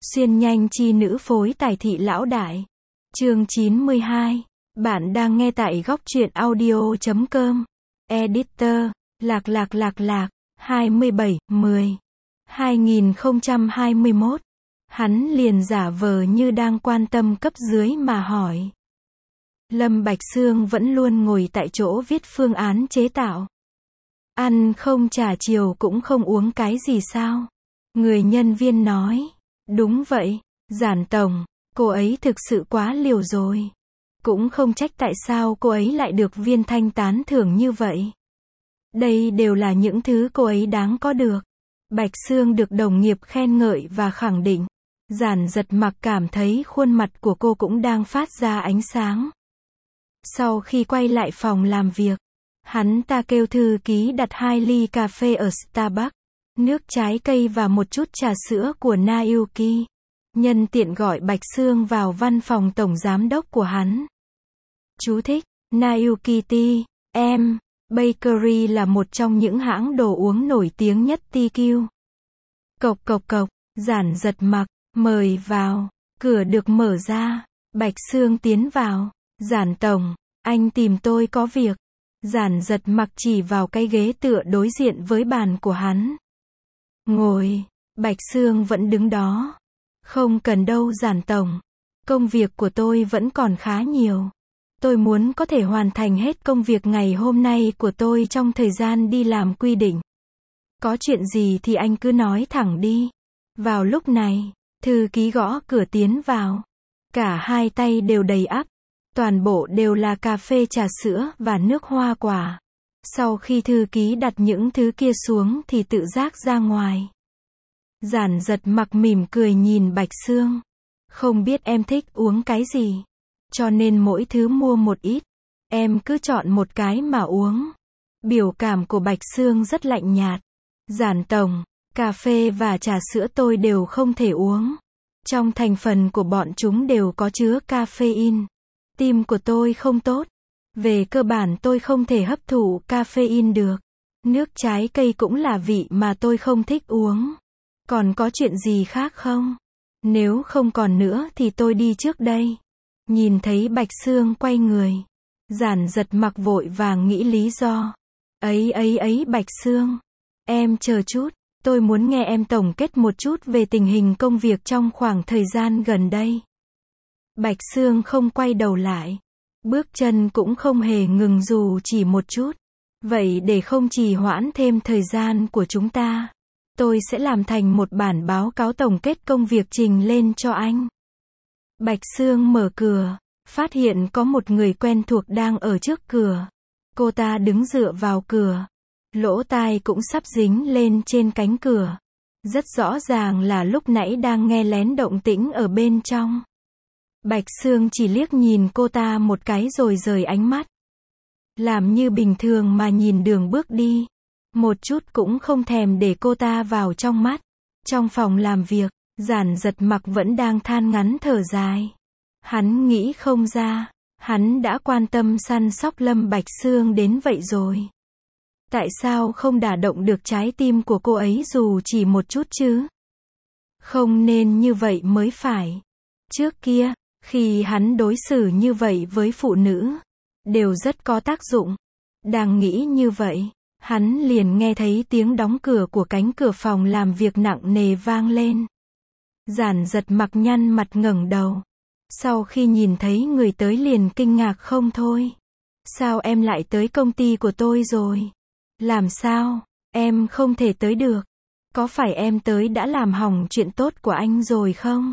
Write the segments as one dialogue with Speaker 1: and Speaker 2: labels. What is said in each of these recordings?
Speaker 1: Xuyên nhanh chi nữ phối tài thị lão đại. Chương 92. Bạn đang nghe tại góc truyện audio.com. Editor, lạc. 27/10/2021. Hắn liền giả vờ như đang quan tâm cấp dưới mà hỏi. Lâm Bạch Sương vẫn luôn ngồi tại chỗ viết phương án chế tạo. Ăn không trà chiều cũng không uống cái gì sao? Người nhân viên nói. Đúng vậy, Giản tổng, cô ấy thực sự quá liều rồi. Cũng không trách tại sao cô ấy lại được Viên Thanh tán thưởng như vậy. Đây đều là những thứ cô ấy đáng có được. Bạch Sương được đồng nghiệp khen ngợi và khẳng định. Giản Giật Mặc cảm thấy khuôn mặt của cô cũng đang phát ra ánh sáng. Sau khi quay lại phòng làm việc, hắn ta kêu thư ký đặt 2 ly cà phê ở Starbucks, nước trái cây và một chút trà sữa của Naoki. Nhân tiện gọi Bạch Sương vào văn phòng tổng giám đốc của hắn. Chú thích: Naoki T.M. Bakery là một trong những hãng đồ uống nổi tiếng nhất TQ. Cộc, Giản Giật Mặc, mời vào. Cửa được mở ra, Bạch Sương tiến vào. Giản tổng, anh tìm tôi có việc. Giản Giật Mặc chỉ vào cái ghế tựa đối diện với bàn của hắn. Ngồi. Bạch Sương vẫn đứng đó. Không cần đâu Giản tổng. Công việc của tôi vẫn còn khá nhiều. Tôi muốn có thể hoàn thành hết công việc ngày hôm nay của tôi trong thời gian đi làm quy định. Có chuyện gì thì anh cứ nói thẳng đi. Vào lúc này, thư ký gõ cửa tiến vào. Cả hai tay đều đầy ắp. Toàn bộ đều là cà phê trà sữa và nước hoa quả. Sau khi thư ký đặt những thứ kia xuống thì tự giác ra ngoài. Giản Giật Mặc mỉm cười nhìn Bạch Sương. Không biết em thích uống cái gì, cho nên mỗi thứ mua một ít. Em cứ chọn một cái mà uống. Biểu cảm của Bạch Sương rất lạnh nhạt. Giản tổng, cà phê và trà sữa tôi đều không thể uống. Trong thành phần của bọn chúng đều có chứa caffeine. Tim của tôi không tốt. Về cơ bản tôi không thể hấp thụ caffeine được. Nước trái cây cũng là vị mà tôi không thích uống. Còn có chuyện gì khác không? Nếu không còn nữa thì tôi đi trước đây. Nhìn thấy Bạch Sương quay người, Giản Giật Mặc vội vàng nghĩ lý do. Ấy Bạch Sương, em chờ chút, tôi muốn nghe em tổng kết một chút về tình hình công việc trong khoảng thời gian gần đây. Bạch Sương không quay đầu lại, bước chân cũng không hề ngừng dù chỉ một chút. Vậy để không trì hoãn thêm thời gian của chúng ta, tôi sẽ làm thành một bản báo cáo tổng kết công việc trình lên cho anh. Bạch Sương mở cửa, phát hiện có một người quen thuộc đang ở trước cửa. Cô ta đứng dựa vào cửa, lỗ tai cũng sắp dính lên trên cánh cửa. Rất rõ ràng là lúc nãy đang nghe lén động tĩnh ở bên trong. Bạch Sương chỉ liếc nhìn cô ta một cái rồi rời ánh mắt. Làm như bình thường mà nhìn đường bước đi. Một chút cũng không thèm để cô ta vào trong mắt. Trong phòng làm việc, Giản Giật Mặc vẫn đang than ngắn thở dài. Hắn nghĩ không ra, hắn đã quan tâm săn sóc Lâm Bạch Sương đến vậy rồi. Tại sao không đả động được trái tim của cô ấy dù chỉ một chút chứ? Không nên như vậy mới phải. Trước kia, khi hắn đối xử như vậy với phụ nữ, đều rất có tác dụng. Đang nghĩ như vậy, hắn liền nghe thấy tiếng đóng cửa của cánh cửa phòng làm việc nặng nề vang lên. Giản Giật Mặc nhăn mặt ngẩng đầu. Sau khi nhìn thấy người tới liền kinh ngạc không thôi. Sao em lại tới công ty của tôi rồi? Làm sao? Em không thể tới được. Có phải em tới đã làm hỏng chuyện tốt của anh rồi không?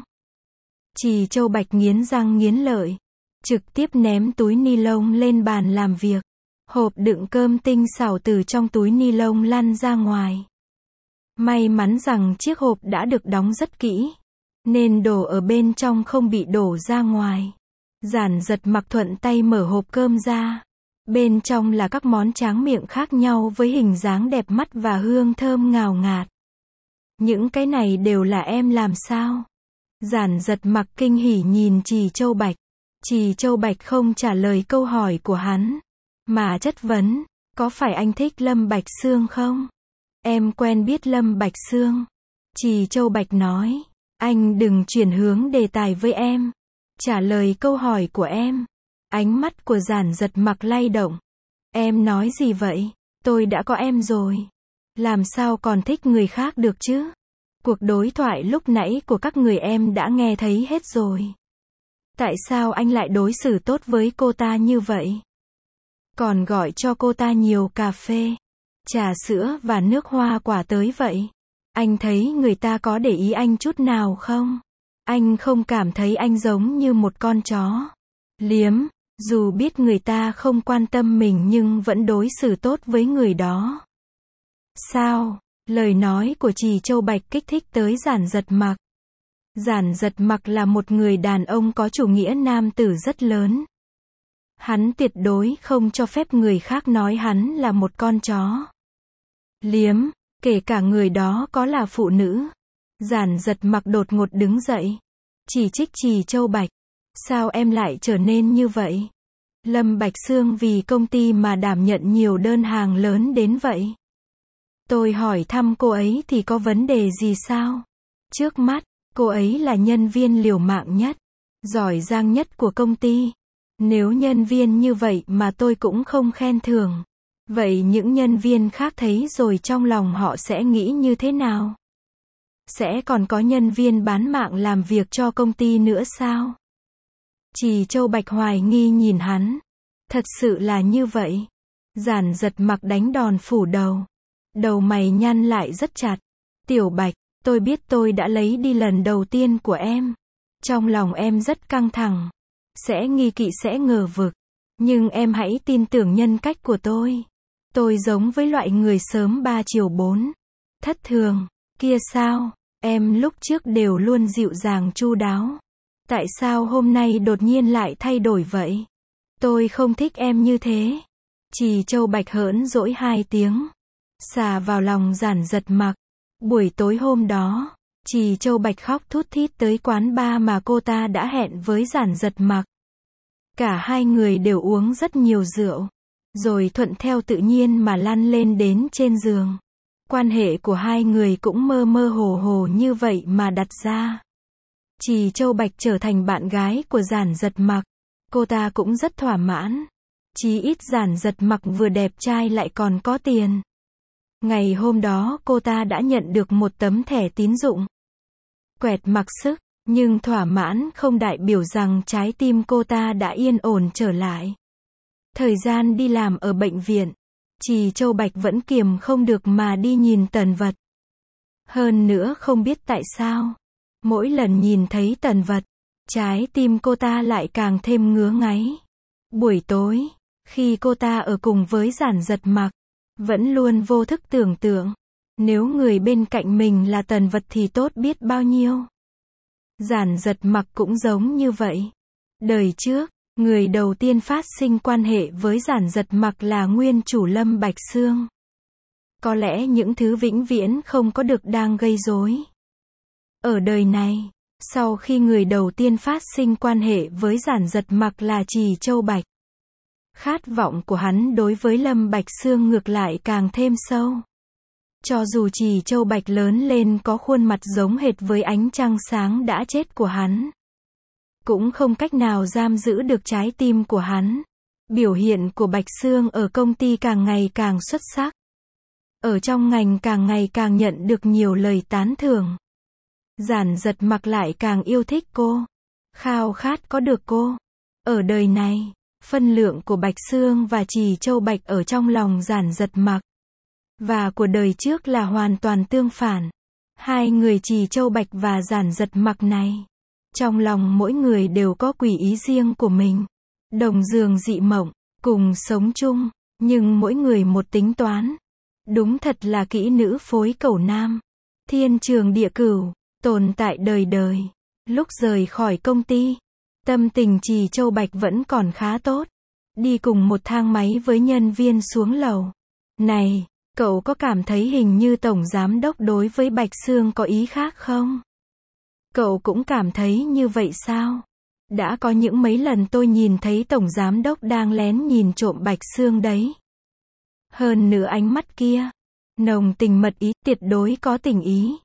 Speaker 1: Trì Châu Bạch nghiến răng nghiến lợi, trực tiếp ném túi ni lông lên bàn làm việc. Hộp đựng cơm tinh xảo từ trong túi ni lông lăn ra ngoài. May mắn rằng chiếc hộp đã được đóng rất kỹ, nên đồ ở bên trong không bị đổ ra ngoài. Giản Giật Mặc thuận tay mở hộp cơm ra. Bên trong là các món tráng miệng khác nhau với hình dáng đẹp mắt và hương thơm ngào ngạt. Những cái này đều là em làm sao? Giản Giật Mặc kinh hỉ nhìn Trì Châu Bạch. Trì Châu Bạch không trả lời câu hỏi của hắn, mà chất vấn, có phải anh thích Lâm Bạch Sương không? Em quen biết Lâm Bạch Sương. Trì Châu Bạch nói, Anh đừng chuyển hướng đề tài với em. Trả lời câu hỏi của em. Ánh mắt của Giản Giật Mặc lay động. Em nói gì vậy? Tôi đã có em rồi. Làm sao còn thích người khác được chứ? Cuộc đối thoại lúc nãy của các người em đã nghe thấy hết rồi. Tại sao anh lại đối xử tốt với cô ta như vậy? Còn gọi cho cô ta nhiều cà phê, trà sữa và nước hoa quả tới vậy. Anh thấy người ta có để ý anh chút nào không? Anh không cảm thấy anh giống như một con chó liếm, dù biết người ta không quan tâm mình nhưng vẫn đối xử tốt với người đó. Sao? Lời nói của Trì Châu Bạch kích thích tới Giản Giật Mặc. Giản Giật Mặc là một người đàn ông có chủ nghĩa nam tử rất lớn. Hắn tuyệt đối không cho phép người khác nói hắn là một con chó liếm, kể cả người đó có là phụ nữ. Giản Giật Mặc đột ngột đứng dậy, chỉ trích Trì Châu Bạch. Sao em lại trở nên như vậy? Lâm Bạch Xương vì công ty mà đảm nhận nhiều đơn hàng lớn đến vậy. Tôi hỏi thăm cô ấy thì có vấn đề gì sao? Trước mắt, cô ấy là nhân viên liều mạng nhất, giỏi giang nhất của công ty. Nếu nhân viên như vậy mà tôi cũng không khen thưởng, vậy những nhân viên khác thấy rồi trong lòng họ sẽ nghĩ như thế nào? Sẽ còn có nhân viên bán mạng làm việc cho công ty nữa sao? Trì Châu Bạch hoài nghi nhìn hắn. Thật sự là như vậy. Giản Giật Mặc đánh đòn phủ đầu. Đầu mày nhăn lại rất chặt. Tiểu Bạch, tôi biết tôi đã lấy đi lần đầu tiên của em. Trong lòng em rất căng thẳng. Sẽ nghi kỵ sẽ ngờ vực. Nhưng em hãy tin tưởng nhân cách của tôi. Tôi giống với loại người sớm 3 chiều 4. Thất thường. Kia sao? Em lúc trước đều luôn dịu dàng chu đáo. Tại sao hôm nay đột nhiên lại thay đổi vậy? Tôi không thích em như thế. Trì Châu Bạch hớn dỗi 2 tiếng. Xà vào lòng Giản Giật Mặc. Buổi tối hôm đó, Trì Châu Bạch khóc thút thít tới quán bar mà cô ta đã hẹn với Giản Giật Mặc. Cả hai người đều uống rất nhiều rượu, rồi thuận theo tự nhiên mà lăn lên đến trên giường. Quan hệ của hai người cũng mơ mơ hồ hồ như vậy mà đặt ra. Trì Châu Bạch trở thành bạn gái của Giản Giật Mặc. Cô ta cũng rất thỏa mãn. Chí ít Giản Giật Mặc vừa đẹp trai lại còn có tiền. Ngày hôm đó cô ta đã nhận được một tấm thẻ tín dụng. Quẹt mặc sức, nhưng thỏa mãn không đại biểu rằng trái tim cô ta đã yên ổn trở lại. Thời gian đi làm ở bệnh viện, Trì Châu Bạch vẫn kiềm không được mà đi nhìn Tần Vật. Hơn nữa không biết tại sao, mỗi lần nhìn thấy Tần Vật, trái tim cô ta lại càng thêm ngứa ngáy. Buổi tối, khi cô ta ở cùng với Giản Giật Mặc, vẫn luôn vô thức tưởng tượng, nếu người bên cạnh mình là Tần Vật thì tốt biết bao nhiêu. Giản Giật Mặc cũng giống như vậy. Đời trước, người đầu tiên phát sinh quan hệ với Giản Giật Mặc là nguyên chủ Lâm Bạch Xương. Có lẽ những thứ vĩnh viễn không có được đang gây rối. Ở đời này, sau khi người đầu tiên phát sinh quan hệ với Giản Giật Mặc là Trì Châu Bạch, khát vọng của hắn đối với Lâm Bạch Xương ngược lại càng thêm sâu. Cho dù Trì Châu Bạch lớn lên có khuôn mặt giống hệt với ánh trăng sáng đã chết của hắn, cũng không cách nào giam giữ được trái tim của hắn. Biểu hiện của Bạch Xương ở công ty càng ngày càng xuất sắc. Ở trong ngành càng ngày càng nhận được nhiều lời tán thưởng. Giản Giật Mặc lại càng yêu thích cô, khao khát có được cô. Ở đời này, phân lượng của Bạch Xương và Trì Châu Bạch ở trong lòng Giản Giật Mặc và của đời trước là hoàn toàn tương phản. Hai người Trì Châu Bạch và Giản Giật Mặc này, trong lòng mỗi người đều có quỷ ý riêng của mình. Đồng giường dị mộng, cùng sống chung, nhưng mỗi người một tính toán. Đúng thật là kỹ nữ phối cẩu nam. Thiên trường địa cửu, tồn tại đời đời. Lúc rời khỏi công ty, tâm tình Trì Châu Bạch vẫn còn khá tốt. Đi cùng một thang máy với nhân viên xuống lầu. Này, cậu có cảm thấy hình như Tổng Giám Đốc đối với Bạch Xương có ý khác không? Cậu cũng cảm thấy như vậy sao? Đã có những mấy lần tôi nhìn thấy Tổng Giám Đốc đang lén nhìn trộm Bạch Xương đấy. Hơn nữa ánh mắt kia, nồng tình mật ý, tuyệt đối có tình ý.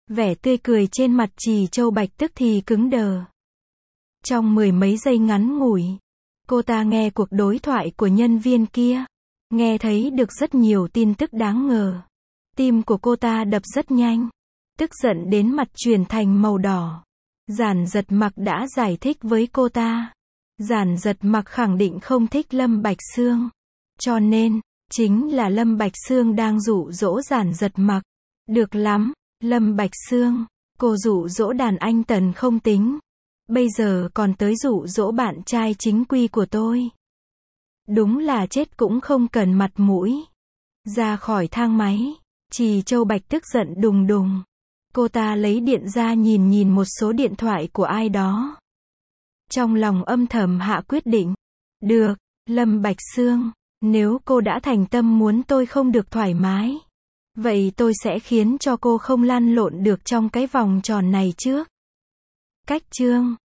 Speaker 1: Vẻ tươi cười trên mặt Trì Châu Bạch tức thì cứng đờ. Trong mười mấy giây ngắn ngủi, cô ta nghe cuộc đối thoại của nhân viên kia, nghe thấy được rất nhiều tin tức đáng ngờ. Tim của cô ta đập rất nhanh, tức giận đến mặt chuyển thành màu đỏ. Giản Giật Mặc đã giải thích với cô ta. Giản Giật Mặc khẳng định không thích Lâm Bạch Xương. Cho nên, chính là Lâm Bạch Xương đang dụ dỗ Giản Giật Mặc. Được lắm, Lâm Bạch Xương, cô dụ dỗ đàn anh Tần không tính. Bây giờ còn tới dụ dỗ bạn trai chính quy của tôi. Đúng là chết cũng không cần mặt mũi. Ra khỏi thang máy, Trì Châu Bạch tức giận đùng đùng. Cô ta lấy điện ra nhìn một số điện thoại của ai đó. Trong lòng âm thầm hạ quyết định. Được, Lâm Bạch Xương, nếu cô đã thành tâm muốn tôi không được thoải mái, vậy tôi sẽ khiến cho cô không lăn lộn được trong cái vòng tròn này trước. Cách chương